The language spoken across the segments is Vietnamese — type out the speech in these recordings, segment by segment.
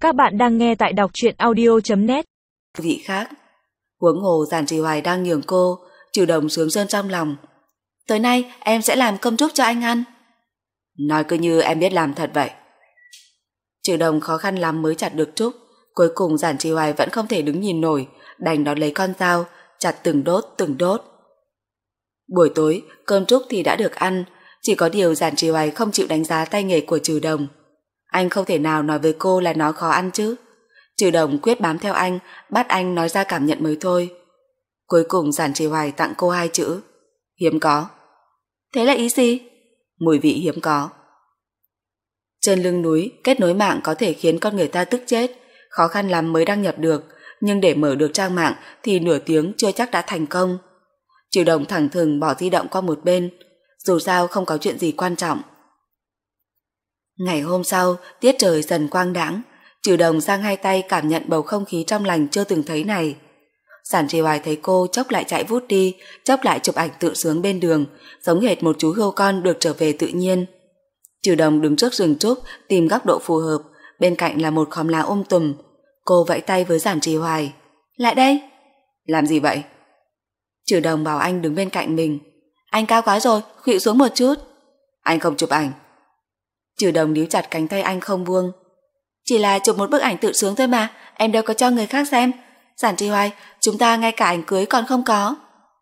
Các bạn đang nghe tại đọc truyện audio.net. Vị khác, huống hồ Giản Trì Hoài đang nhường cô, Trừ Đồng sướng sơn trong lòng. Tối nay em sẽ làm cơm trúc cho anh ăn. Nói cứ như em biết làm thật vậy. Trừ Đồng khó khăn lắm mới chặt được trúc, cuối cùng Giản Trì Hoài vẫn không thể đứng nhìn nổi, đành đón lấy con dao, chặt từng đốt. Buổi tối, cơm trúc thì đã được ăn, chỉ có điều Giản Trì Hoài không chịu đánh giá tay nghề của Trừ Đồng. Anh không thể nào nói với cô là nó khó ăn chứ. Trừ Đồng quyết bám theo anh, bắt anh nói ra cảm nhận mới thôi. Cuối cùng Giản Trì Hoài tặng cô 2 chữ: hiếm có. Thế là ý gì? Mùi vị hiếm có. Trên lưng núi, kết nối mạng có thể khiến con người ta tức chết, khó khăn lắm mới đăng nhập được, nhưng để mở được trang mạng thì nửa tiếng chưa chắc đã thành công. Trừ Đồng thẳng thừng bỏ di động qua một bên, dù sao không có chuyện gì quan trọng. Ngày hôm sau, tiết trời dần quang đãng, Trừ Đồng giang hai tay cảm nhận bầu không khí trong lành chưa từng thấy này. Giản Trì Hoài thấy cô chốc lại chạy vút đi, chốc lại chụp ảnh tự sướng bên đường, giống hệt một chú hươu con được trở về tự nhiên. Trừ Đồng đứng trước rừng trúc tìm góc độ phù hợp, bên cạnh là một khóm lá tùm. Cô vẫy tay với Giản Trì Hoài: lại đây. Làm gì vậy? Trừ Đồng bảo anh đứng bên cạnh mình. Anh cao quá rồi, khuỵu xuống một chút. Anh không chụp ảnh. Trừ Đồng níu chặt cánh tay anh không buông. Chỉ là chụp một bức ảnh tự sướng thôi mà, em đâu có cho người khác xem. Giản Trì Hoài, chúng ta ngay cả ảnh cưới còn không có.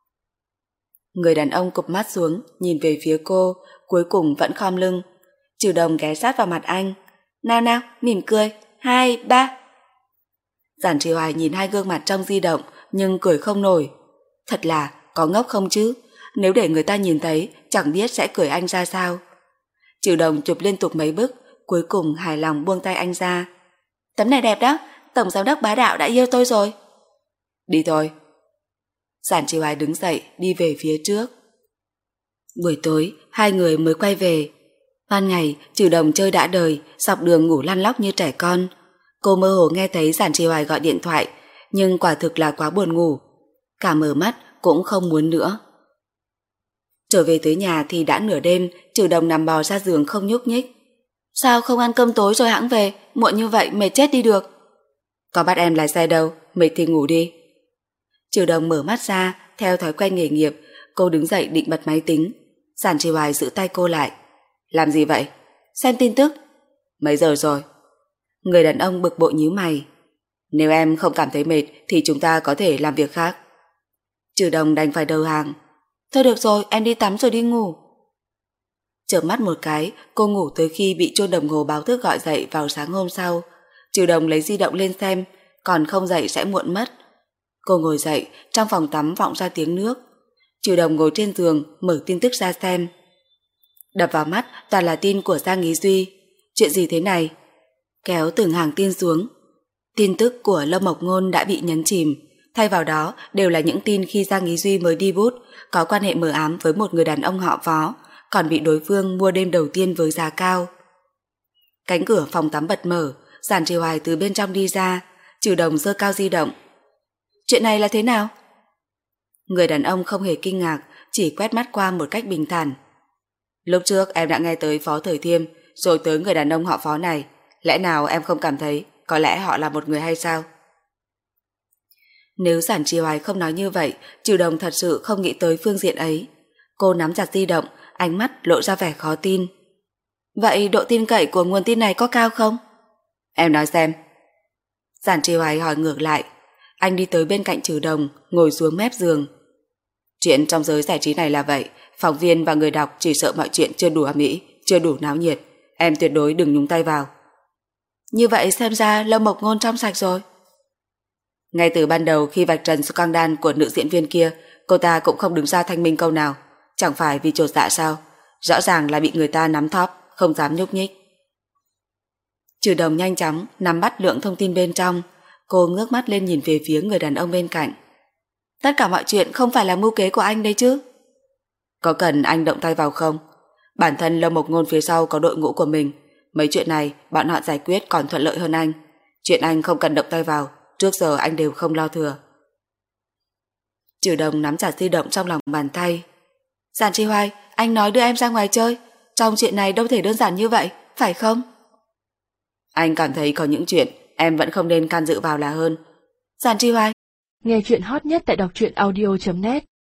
Người đàn ông cụp mắt xuống, nhìn về phía cô, cuối cùng vẫn khom lưng. Trừ Đồng ghé sát vào mặt anh. Nào, mỉm cười, 2, 3. Giản Trì Hoài nhìn hai gương mặt trong di động, nhưng cười không nổi. Thật là, có ngốc không chứ? Nếu để người ta nhìn thấy, chẳng biết sẽ cười anh ra sao. Trừ Đồng chụp liên tục mấy bức, cuối cùng hài lòng buông tay anh ra. Tấm này đẹp đó, Tổng giám đốc Bá Đạo đã yêu tôi rồi. Đi thôi. Giản Trì Hoài đứng dậy, đi về phía trước. Buổi tối, hai người mới quay về. Ban ngày, Trừ Đồng chơi đã đời, dọc đường ngủ lăn lóc như trẻ con. Cô mơ hồ nghe thấy Giản Trì Hoài gọi điện thoại, nhưng quả thực là quá buồn ngủ. Cả mở mắt cũng không muốn nữa. Trở về tới nhà thì đã nửa đêm, Trừ Đồng nằm bò ra giường không nhúc nhích. Sao không ăn cơm tối rồi hãng về, muộn như vậy mệt chết đi được. Có bắt em lái xe đâu, mệt thì ngủ đi. Trừ Đồng mở mắt ra, theo thói quen nghề nghiệp, cô đứng dậy định bật máy tính. Giản Trì Hoài giữ tay cô lại. Làm gì vậy? Xem tin tức. Mấy giờ rồi? Người đàn ông bực bội nhíu mày. Nếu em không cảm thấy mệt thì chúng ta có thể làm việc khác. Trừ Đồng đành phải đầu hàng. Thôi được rồi, em đi tắm rồi đi ngủ. Chợp mắt một cái, cô ngủ tới khi bị chuông đồng hồ báo thức gọi dậy vào sáng hôm sau. Trừ Đồng lấy di động lên xem, còn không dậy sẽ muộn mất. Cô ngồi dậy, trong phòng tắm vọng ra tiếng nước. Trừ Đồng ngồi trên giường, mở tin tức ra xem. Đập vào mắt toàn là tin của Giang Ý Duy. Chuyện gì thế này? Kéo từng hàng tin xuống. Tin tức của Lâm Mộc Ngôn đã bị nhấn chìm, thay vào đó đều là những tin khi Giang Ý Duy mới đi bút, có quan hệ mờ ám với một người đàn ông họ Phó, còn bị đối phương mua đêm đầu tiên với giá cao. Cánh cửa phòng tắm bật mở, Giản Trì Hoài từ bên trong đi ra. Trừ Đồng giơ cao di động. Chuyện này là thế nào? Người đàn ông không hề kinh ngạc, chỉ quét mắt qua một cách bình thản. Lúc trước em đã nghe tới Phó Thời Thiêm, rồi tới người đàn ông họ Phó này. Lẽ nào em không cảm thấy có lẽ họ là một người hay sao? Nếu Giản Trì Hoài không nói như vậy, Trừ Đồng thật sự không nghĩ tới phương diện ấy. Cô nắm chặt di động, ánh mắt lộ ra vẻ khó tin. Vậy độ tin cậy của nguồn tin này có cao không? Em nói xem. Giản Trì Hoài hỏi ngược lại. Anh đi tới bên cạnh Trừ Đồng, ngồi xuống mép giường. Chuyện trong giới giải trí này là vậy, phóng viên và người đọc chỉ sợ mọi chuyện chưa đủ ầm ĩ, chưa đủ náo nhiệt. Em tuyệt đối đừng nhúng tay vào. Như vậy xem ra Lâm Mộc Ngôn trong sạch rồi. Ngay từ ban đầu khi vạch trần scandal của nữ diễn viên kia, cô ta cũng không đứng ra thanh minh câu nào. Chẳng phải vì chột dạ sao? Rõ ràng là bị người ta nắm thóp, không dám nhúc nhích. Trừ Đồng nhanh chóng nắm bắt lượng thông tin bên trong. Cô ngước mắt lên nhìn về phía người đàn ông bên cạnh. Tất cả mọi chuyện không phải là mưu kế của anh đấy chứ? Có cần anh động tay vào không? Bản thân Lâm Mộc Ngôn phía sau có đội ngũ của mình. Mấy chuyện này bọn họ giải quyết còn thuận lợi hơn anh. Chuyện anh không cần động tay vào, trước giờ anh đều không lo thừa. Trừ Đồng nắm chặt di động trong lòng bàn tay. Giản Trì Hoài, anh nói đưa em ra ngoài chơi. Trong chuyện này đâu thể đơn giản như vậy, phải không? Anh cảm thấy có những chuyện em vẫn không nên can dự vào là hơn. Giản Trì Hoài. Nghe chuyện hot nhất tại đọc truyện audio.net